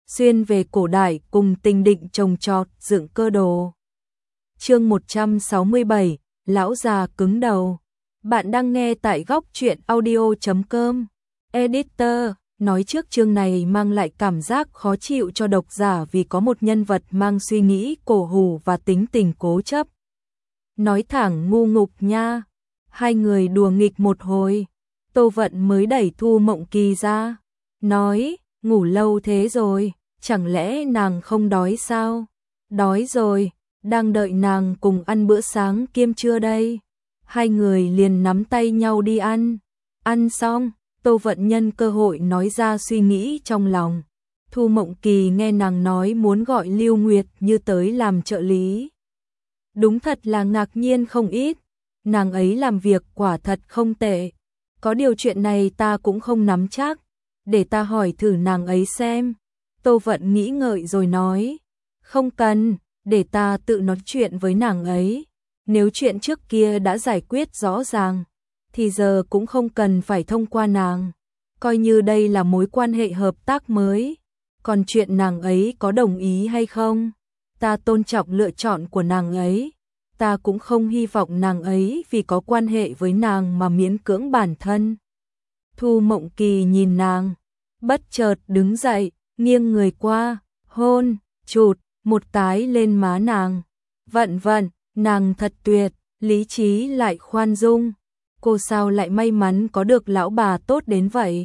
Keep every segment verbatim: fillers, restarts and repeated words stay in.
xuyên về cổ đại cùng tình định trồng trọt dựng cơ đồ. Chương một trăm sáu mươi bảy, lão già cứng đầu. Bạn đang nghe tại góc truyện audio chấm com. Editor nói trước chương này mang lại cảm giác khó chịu cho độc giả vì có một nhân vật mang suy nghĩ cổ hủ và tính tình cố chấp. Nói thẳng ngu ngục nha. Hai người đùa nghịch một hồi, Tô Vận mới đẩy Thu Mộng Kỳ ra, nói, ngủ lâu thế rồi, chẳng lẽ nàng không đói sao? Đói rồi, đang đợi nàng cùng ăn bữa sáng kiêm trưa đây. Hai người liền nắm tay nhau đi ăn. Ăn xong, Tô Vận nhân cơ hội nói ra suy nghĩ trong lòng. Thu Mộng Kỳ nghe nàng nói muốn gọi Lưu Nguyệt Như tới làm trợ lý. Đúng thật là ngạc nhiên không ít, nàng ấy làm việc quả thật không tệ. Có điều chuyện này ta cũng không nắm chắc, để ta hỏi thử nàng ấy xem. Tô Vận nghĩ ngợi rồi nói, không cần, để ta tự nói chuyện với nàng ấy. Nếu chuyện trước kia đã giải quyết rõ ràng, thì giờ cũng không cần phải thông qua nàng. Coi như đây là mối quan hệ hợp tác mới. Còn chuyện nàng ấy có đồng ý hay không, ta tôn trọng lựa chọn của nàng ấy. Ta cũng không hy vọng nàng ấy vì có quan hệ với nàng mà miễn cưỡng bản thân. Thu Mộng Kỳ nhìn nàng, bất chợt đứng dậy, nghiêng người qua, hôn, chụt, một cái lên má nàng. Vận vận, nàng thật tuyệt, lý trí lại khoan dung. Cô sao lại may mắn có được lão bà tốt đến vậy.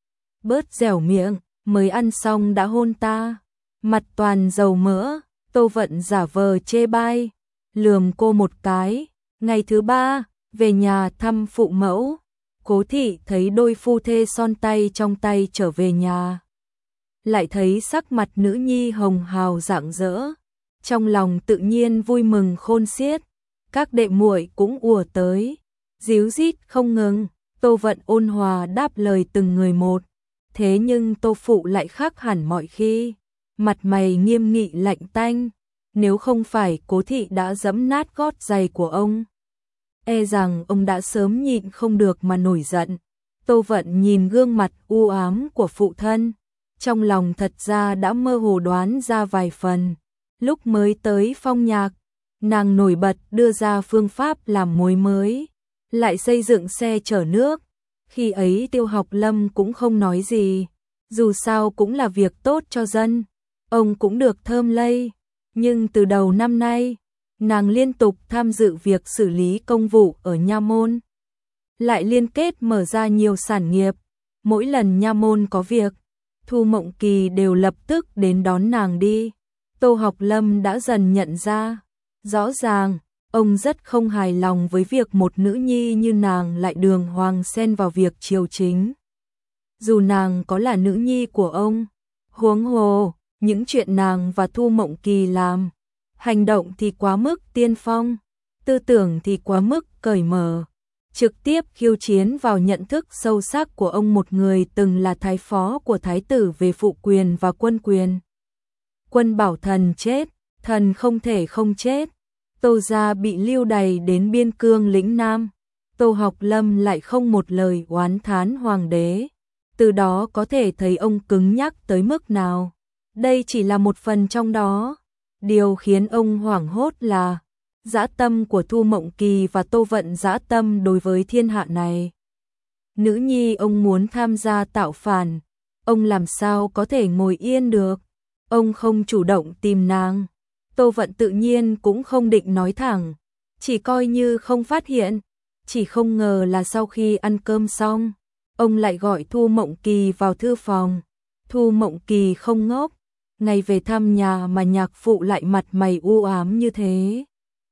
Bớt dẻo miệng, mới ăn xong đã hôn ta. Mặt toàn dầu mỡ, Tô Vận giả vờ chê bai, lườm cô một cái. Ngày thứ ba, về nhà thăm phụ mẫu, Cố thị thấy đôi phu thê son tay trong tay trở về nhà. Lại thấy sắc mặt nữ nhi hồng hào rạng rỡ, trong lòng tự nhiên vui mừng khôn xiết. Các đệ muội cũng ùa tới, díu dít không ngừng. Tô Vận ôn hòa đáp lời từng người một. Thế nhưng Tô phụ lại khác hẳn mọi khi, mặt mày nghiêm nghị lạnh tanh. Nếu không phải Cố thị đã giẫm nát gót giày của ông, e rằng ông đã sớm nhịn không được mà nổi giận. Tô Vận nhìn gương mặt u ám của phụ thân, trong lòng thật ra đã mơ hồ đoán ra vài phần. Lúc mới tới Phong Nhạc, nàng nổi bật đưa ra phương pháp làm muối mới, lại xây dựng xe chở nước. Khi ấy Tiêu Học Lâm cũng không nói gì, dù sao cũng là việc tốt cho dân, ông cũng được thơm lây. Nhưng từ đầu năm nay, nàng liên tục tham dự việc xử lý công vụ ở nha môn, lại liên kết mở ra nhiều sản nghiệp. Mỗi lần nha môn có việc, Thu Mộng Kỳ đều lập tức đến đón nàng đi. Tô Học Lâm đã dần nhận ra, rõ ràng, ông rất không hài lòng với việc một nữ nhi như nàng lại đường hoàng xen vào việc triều chính. Dù nàng có là nữ nhi của ông, huống hồ, những chuyện nàng và Thu Mộng Kỳ làm, hành động thì quá mức tiên phong, tư tưởng thì quá mức cởi mở, trực tiếp khiêu chiến vào nhận thức sâu sắc của ông, một người từng là thái phó của thái tử về phụ quyền và quân quyền. Quân bảo thần chết, thần không thể không chết. Tô gia bị lưu đày đến biên cương lĩnh Nam, Tô Học Lâm lại không một lời oán thán hoàng đế. Từ đó có thể thấy ông cứng nhắc tới mức nào. Đây chỉ là một phần trong đó. Điều khiến ông hoảng hốt là dã tâm của Thu Mộng Kỳ và Tô Vận dã tâm đối với thiên hạ này. Nữ nhi ông muốn tham gia tạo phản, ông làm sao có thể ngồi yên được. Ông không chủ động tìm nàng, Tô Vận tự nhiên cũng không định nói thẳng, chỉ coi như không phát hiện. Chỉ không ngờ là sau khi ăn cơm xong, ông lại gọi Thu Mộng Kỳ vào thư phòng. Thu Mộng Kỳ không ngốc, ngày về thăm nhà mà nhạc phụ lại mặt mày u ám như thế.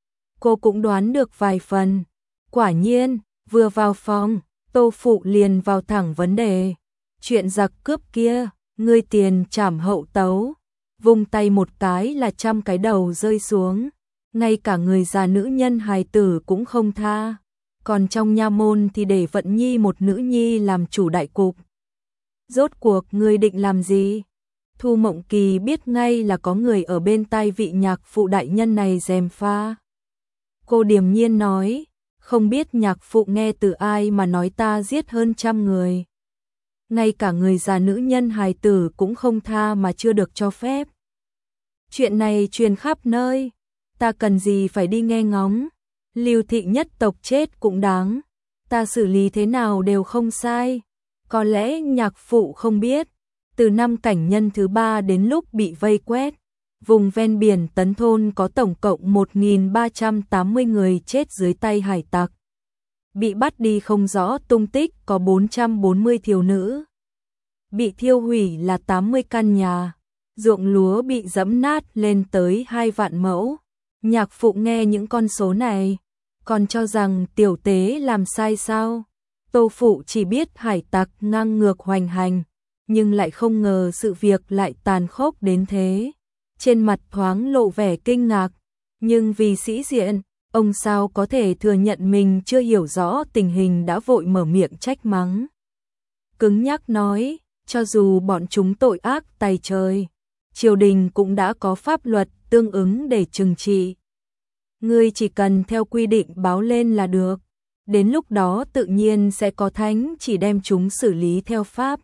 Cô cũng đoán được vài phần. Quả nhiên, vừa vào phòng, Tô phụ liền vào thẳng vấn đề. Chuyện giặc cướp kia, ngươi tiền trảm hậu tấu. Vung tay một cái là trăm cái đầu rơi xuống. Ngay cả người già nữ nhân hài tử cũng không tha. Còn trong nha môn thì để Vận Nhi một nữ nhi làm chủ đại cục. Rốt cuộc ngươi định làm gì? Thu Mộng Kỳ biết ngay là có người ở bên tai vị nhạc phụ đại nhân này gièm pha. Cô điềm nhiên nói, không biết nhạc phụ nghe từ ai mà nói ta giết hơn trăm người. ngay cả người già nữ nhân hài tử cũng không tha mà chưa được cho phép. Chuyện này truyền khắp nơi, ta cần gì phải đi nghe ngóng, Lưu Thị nhất tộc chết cũng đáng, ta xử lý thế nào đều không sai. Có lẽ nhạc phụ không biết, từ năm cảnh nhân thứ ba đến lúc bị vây quét, vùng ven biển Tấn Thôn có tổng cộng một nghìn ba trăm tám mươi người chết dưới tay hải tặc. Bị bắt đi không rõ tung tích có bốn trăm bốn mươi thiếu nữ. Bị thiêu hủy là tám mươi căn nhà, ruộng lúa bị dẫm nát lên tới hai vạn mẫu. Nhạc phụ nghe những con số này, còn cho rằng tiểu tế làm sai sao. Tô phụ chỉ biết hải tặc ngang ngược hoành hành, nhưng lại không ngờ sự việc lại tàn khốc đến thế. Trên mặt thoáng lộ vẻ kinh ngạc, nhưng vì sĩ diện, ông sao có thể thừa nhận mình chưa hiểu rõ tình hình, đã vội mở miệng trách mắng. Cứng nhắc nói, cho dù bọn chúng tội ác tày trời, triều đình cũng đã có pháp luật tương ứng để trừng trị. Ngươi chỉ cần theo quy định báo lên là được, đến lúc đó tự nhiên sẽ có thánh chỉ đem chúng xử lý theo pháp.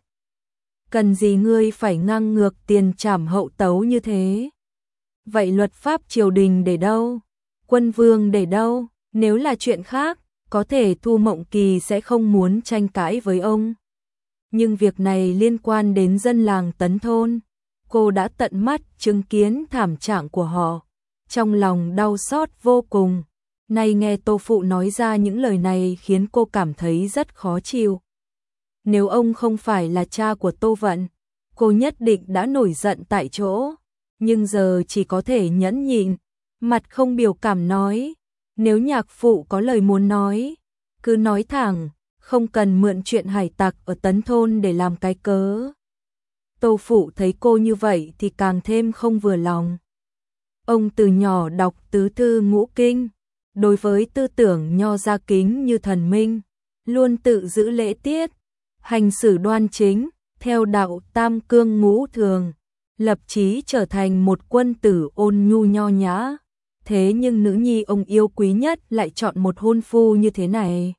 Cần gì ngươi phải ngang ngược tiền trảm hậu tấu như thế? Vậy luật pháp triều đình để đâu? Quân vương để đâu? Nếu là chuyện khác, có thể Thu Mộng Kỳ sẽ không muốn tranh cãi với ông. Nhưng việc này liên quan đến dân làng Tấn Thôn, cô đã tận mắt chứng kiến thảm trạng của họ, trong lòng đau xót vô cùng. Nay nghe Tô phụ nói ra những lời này khiến cô cảm thấy rất khó chịu. Nếu ông không phải là cha của Tô Vận, cô nhất định đã nổi giận tại chỗ, nhưng giờ chỉ có thể nhẫn nhịn, mặt không biểu cảm nói, nếu nhạc phụ có lời muốn nói, cứ nói thẳng, không cần mượn chuyện hải tặc ở Tấn Thôn để làm cái cớ. Tô phụ thấy cô như vậy thì càng thêm không vừa lòng. Ông từ nhỏ đọc tứ thư ngũ kinh, đối với tư tưởng nho gia kính như thần minh, luôn tự giữ lễ tiết, hành xử đoan chính, theo đạo tam cương ngũ thường, lập chí trở thành một quân tử ôn nhu nho nhã. Thế nhưng nữ nhi ông yêu quý nhất lại chọn một hôn phu như thế này.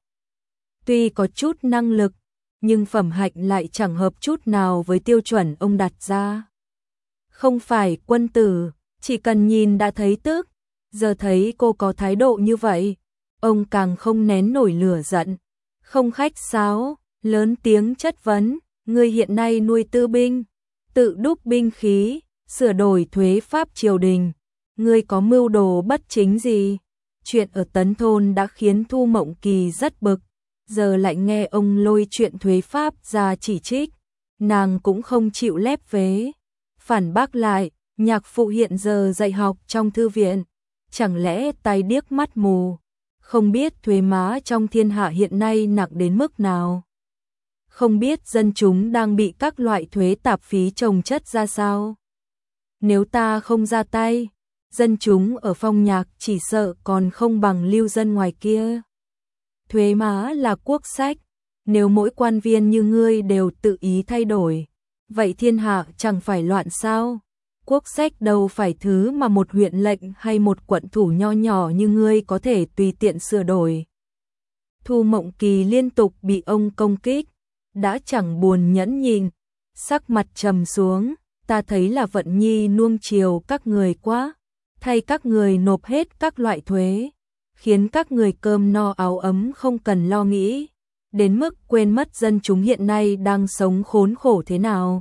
Tuy có chút năng lực, nhưng phẩm hạnh lại chẳng hợp chút nào với tiêu chuẩn ông đặt ra. Không phải quân tử, chỉ cần nhìn đã thấy tức. Giờ thấy cô có thái độ như vậy, ông càng không nén nổi lửa giận, không khách sáo, lớn tiếng chất vấn, ngươi hiện nay nuôi tư binh, tự đúc binh khí, sửa đổi thuế pháp triều đình, ngươi có mưu đồ bất chính gì? Chuyện ở Tấn Thôn đã khiến Thu Mộng Kỳ rất bực, giờ lại nghe ông lôi chuyện thuế pháp ra chỉ trích, nàng cũng không chịu lép vế, phản bác lại, nhạc phụ hiện giờ dạy học trong thư viện, chẳng lẽ tay điếc mắt mù, không biết thuế má trong thiên hạ hiện nay nặng đến mức nào? Không biết dân chúng đang bị các loại thuế tạp phí chồng chất ra sao? Nếu ta không ra tay, dân chúng ở Phong Nhạc chỉ sợ còn không bằng lưu dân ngoài kia. Thuế má là quốc sách, nếu mỗi quan viên như ngươi đều tự ý thay đổi, vậy thiên hạ chẳng phải loạn sao? Quốc sách đâu phải thứ mà một huyện lệnh hay một quận thủ nho nhỏ như ngươi có thể tùy tiện sửa đổi. Thu Mộng Kỳ liên tục bị ông công kích, đã chẳng buồn nhẫn nhịn, sắc mặt trầm xuống, ta thấy là Vận Nhi nuông chiều các người quá, thay các người nộp hết các loại thuế, khiến các người cơm no áo ấm không cần lo nghĩ, đến mức quên mất dân chúng hiện nay đang sống khốn khổ thế nào.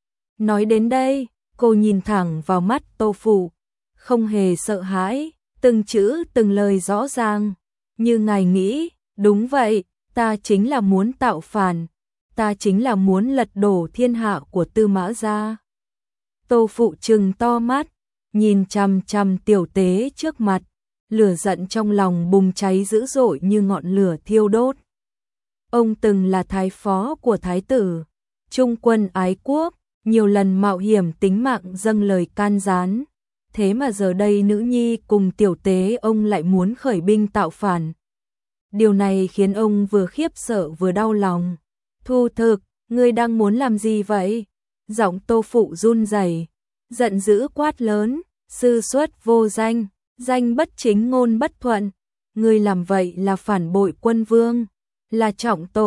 Nói đến đây, cô nhìn thẳng vào mắt Tô phụ, không hề sợ hãi, từng chữ từng lời rõ ràng, như ngài nghĩ, đúng vậy, ta chính là muốn tạo phản, ta chính là muốn lật đổ thiên hạ của Tư Mã gia. Tô phụ trừng to mắt, nhìn chằm chằm tiểu tế trước mặt, lửa giận trong lòng bùng cháy dữ dội như ngọn lửa thiêu đốt. Ông từng là thái phó của thái tử, trung quân ái quốc, nhiều lần mạo hiểm tính mạng dâng lời can gián, thế mà giờ đây nữ nhi cùng tiểu tế ông lại muốn khởi binh tạo phản. Điều này khiến ông vừa khiếp sợ vừa đau lòng. Thu Thực, ngươi đang muốn làm gì vậy? Giọng Tô phụ run rẩy, giận dữ quát lớn, sư xuất vô danh, danh bất chính ngôn bất thuận, ngươi làm vậy là phản bội quân vương, là trọng tội,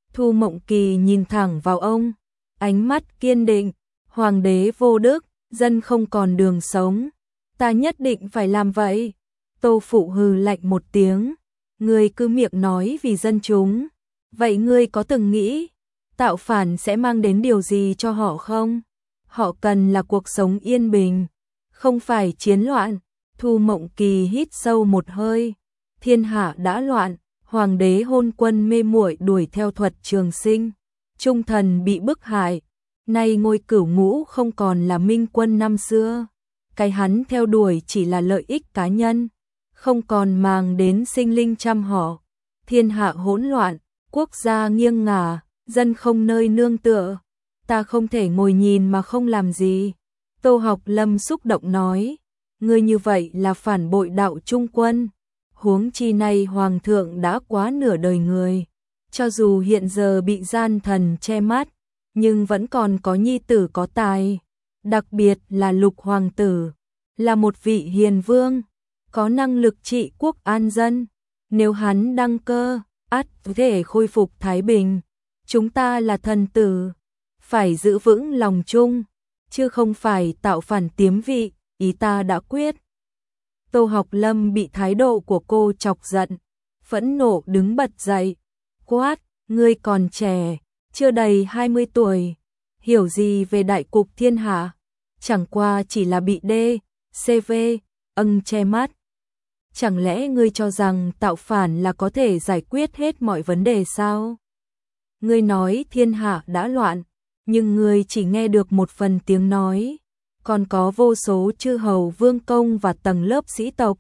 Thu Mộng Kỳ nhìn thẳng vào ông, ánh mắt kiên định, hoàng đế vô đức, dân không còn đường sống, ta nhất định phải làm vậy. Tô Phụ hừ lạnh một tiếng, ngươi cứ miệng nói vì dân chúng, vậy ngươi có từng nghĩ tạo phản sẽ mang đến điều gì cho họ không? Họ cần là cuộc sống yên bình, không phải chiến loạn. Thu Mộng Kỳ hít sâu một hơi, thiên hạ đã loạn, hoàng đế hôn quân mê muội đuổi theo thuật trường sinh, trung thần bị bức hại, nay ngôi cửu ngũ không còn là minh quân năm xưa, cái hắn theo đuổi chỉ là lợi ích cá nhân, không còn màng đến sinh linh trăm họ, thiên hạ hỗn loạn, quốc gia nghiêng ngả, dân không nơi nương tựa, ta không thể ngồi nhìn mà không làm gì. Tô Học Lâm xúc động nói, ngươi như vậy là phản bội đạo trung quân, huống chi nay hoàng thượng đã quá nửa đời người, cho dù hiện giờ bị gian thần che mắt, nhưng vẫn còn có nhi tử có tài, đặc biệt là Lục hoàng tử, là một vị hiền vương, có năng lực trị quốc an dân, nếu hắn đăng cơ, ắt có thể khôi phục thái bình. Chúng ta là thần tử, phải giữ vững lòng chung, chứ không phải tạo phản tiếm vị, ý ta đã quyết. Tô Học Lâm bị thái độ của cô chọc giận, phẫn nộ đứng bật dậy, quát, ngươi còn trẻ, chưa đầy hai mươi tuổi, hiểu gì về đại cục thiên hạ, chẳng qua chỉ là bị đê, xê vê, âng che mắt. Chẳng lẽ ngươi cho rằng tạo phản là có thể giải quyết hết mọi vấn đề sao? Ngươi nói thiên hạ đã loạn, nhưng ngươi chỉ nghe được một phần tiếng nói, còn có vô số chư hầu vương công và tầng lớp sĩ tộc.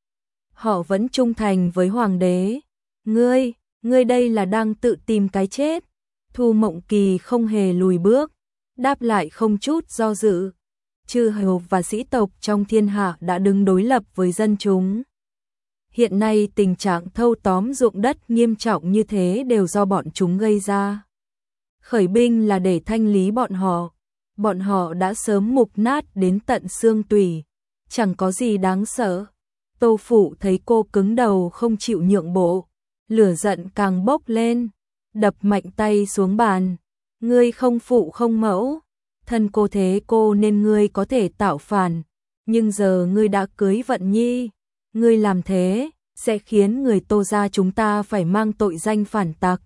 Họ vẫn trung thành với hoàng đế. Ngươi, ngươi đây là đang tự tìm cái chết. Thu Mộng Kỳ không hề lùi bước, đáp lại không chút do dự. Chư hầu và sĩ tộc trong thiên hạ đã đứng đối lập với dân chúng. Hiện nay tình trạng thâu tóm ruộng đất nghiêm trọng như thế đều do bọn chúng gây ra. Khởi binh là để thanh lý bọn họ, bọn họ đã sớm mục nát đến tận xương tủy, chẳng có gì đáng sợ. Tô Phụ thấy cô cứng đầu không chịu nhượng bộ, lửa giận càng bốc lên, đập mạnh tay xuống bàn. Ngươi không phụ không mẫu, thân cô thế cô nên ngươi có thể tạo phản, nhưng giờ ngươi đã cưới Vận Nhi, ngươi làm thế sẽ khiến người Tô gia chúng ta phải mang tội danh phản tặc.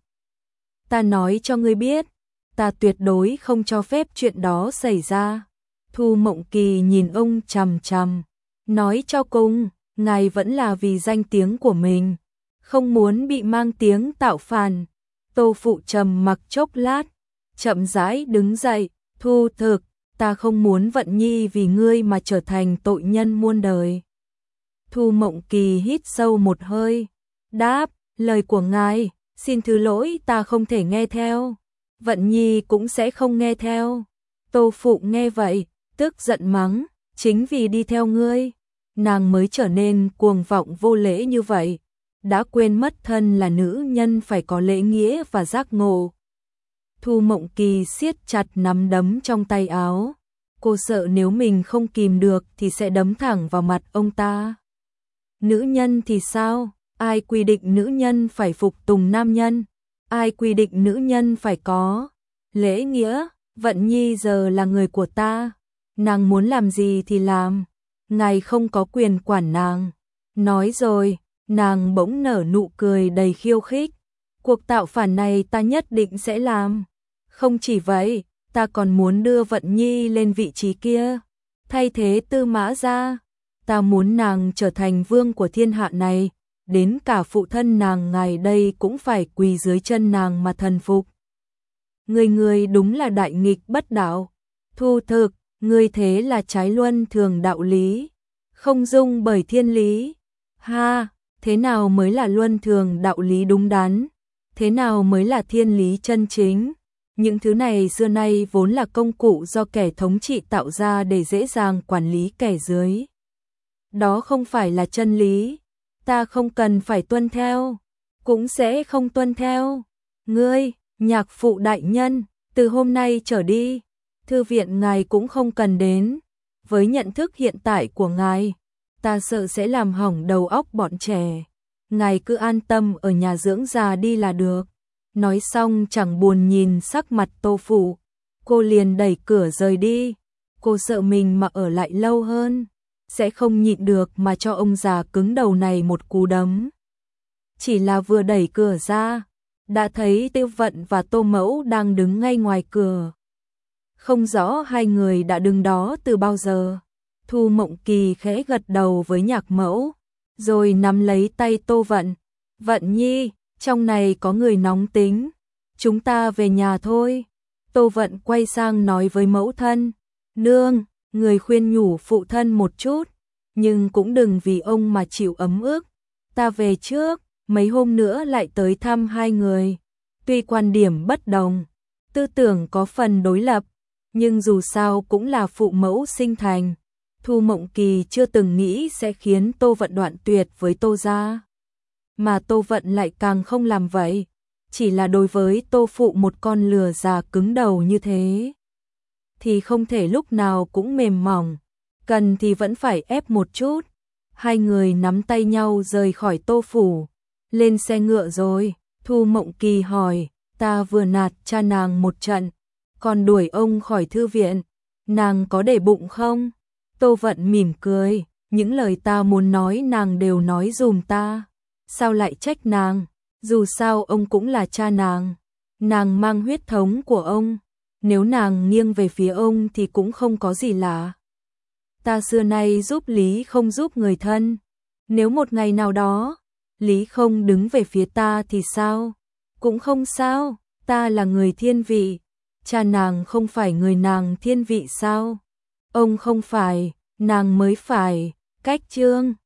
Ta nói cho ngươi biết, ta tuyệt đối không cho phép chuyện đó xảy ra. Thu Mộng Kỳ nhìn ông chằm chằm, nói cho cùng, ngài vẫn là vì danh tiếng của mình, không muốn bị mang tiếng tạo phản. Tô Phụ trầm mặc chốc lát, chậm rãi đứng dậy, Thu thực, ta không muốn Vận Nhi vì ngươi mà trở thành tội nhân muôn đời. Thu Mộng Kỳ hít sâu một hơi, đáp, lời của ngài, xin thứ lỗi ta không thể nghe theo. Vận Nhi cũng sẽ không nghe theo. Tô Phụ nghe vậy, tức giận mắng, chính vì đi theo ngươi, nàng mới trở nên cuồng vọng vô lễ như vậy, đã quên mất thân là nữ nhân phải có lễ nghĩa và giác ngộ. Thu Mộng Kỳ siết chặt nắm đấm trong tay áo, cô sợ nếu mình không kìm được thì sẽ đấm thẳng vào mặt ông ta. Nữ nhân thì sao? Ai quy định nữ nhân phải phục tùng nam nhân? Ai quy định nữ nhân phải có lễ nghĩa? Vận Nhi giờ là người của ta, nàng muốn làm gì thì làm, ngài không có quyền quản nàng. Nói rồi, nàng bỗng nở nụ cười đầy khiêu khích. Cuộc tạo phản này ta nhất định sẽ làm. Không chỉ vậy, ta còn muốn đưa Vận Nhi lên vị trí kia, thay thế Tư Mã Gia. Ta muốn nàng trở thành vương của thiên hạ này, đến cả phụ thân nàng ngày đây cũng phải quỳ dưới chân nàng mà thần phục. Người người đúng là đại nghịch bất đạo. Thu thực, ngươi thế là trái luân thường đạo lý, không dung bởi thiên lý. Ha, thế nào mới là luân thường đạo lý đúng đắn? Thế nào mới là thiên lý chân chính? Những thứ này xưa nay vốn là công cụ do kẻ thống trị tạo ra để dễ dàng quản lý kẻ dưới. Đó không phải là chân lý, ta không cần phải tuân theo, cũng sẽ không tuân theo. Ngươi, nhạc phụ đại nhân, từ hôm nay trở đi, thư viện ngài cũng không cần đến. Với nhận thức hiện tại của ngài, ta sợ sẽ làm hỏng đầu óc bọn trẻ. Ngài cứ an tâm ở nhà dưỡng già đi là được. Nói xong chẳng buồn nhìn sắc mặt Tô Phụ, cô liền đẩy cửa rời đi. Cô sợ mình mà ở lại lâu hơn, sẽ không nhịn được mà cho ông già cứng đầu này một cú đấm. Chỉ là vừa đẩy cửa ra, đã thấy Tiêu Vận và Tô Mẫu đang đứng ngay ngoài cửa. Không rõ hai người đã đứng đó từ bao giờ. Thu Mộng Kỳ khẽ gật đầu với Nhạc Mẫu, rồi nắm lấy tay Tô Vận. Vận Nhi, trong này có người nóng tính, chúng ta về nhà thôi. Tô Vận quay sang nói với mẫu thân, nương, người khuyên nhủ phụ thân một chút, nhưng cũng đừng vì ông mà chịu ấm ức. Ta về trước, mấy hôm nữa lại tới thăm hai người. Tuy quan điểm bất đồng, tư tưởng có phần đối lập, nhưng dù sao cũng là phụ mẫu sinh thành. Thu Mộng Kỳ chưa từng nghĩ sẽ khiến Tô Vận đoạn tuyệt với Tô gia. Mà Tô Vận lại càng không làm vậy, chỉ là đối với Tô Phụ một con lừa già cứng đầu như thế, thì không thể lúc nào cũng mềm mỏng, cần thì vẫn phải ép một chút. Hai người nắm tay nhau rời khỏi Tô Phủ, lên xe ngựa rồi. Thu Mộng Kỳ hỏi, ta vừa nạt cha nàng một trận, còn đuổi ông khỏi thư viện, nàng có để bụng không? Tô Vận mỉm cười, những lời ta muốn nói nàng đều nói dùm ta, sao lại trách nàng, dù sao ông cũng là cha nàng, nàng mang huyết thống của ông, nếu nàng nghiêng về phía ông thì cũng không có gì lạ. Ta xưa nay giúp Lý không giúp người thân, nếu một ngày nào đó Lý không đứng về phía ta thì sao? Cũng không sao, ta là người thiên vị, cha nàng không phải người nàng thiên vị sao? Ông không phải, nàng mới phải. Cách chương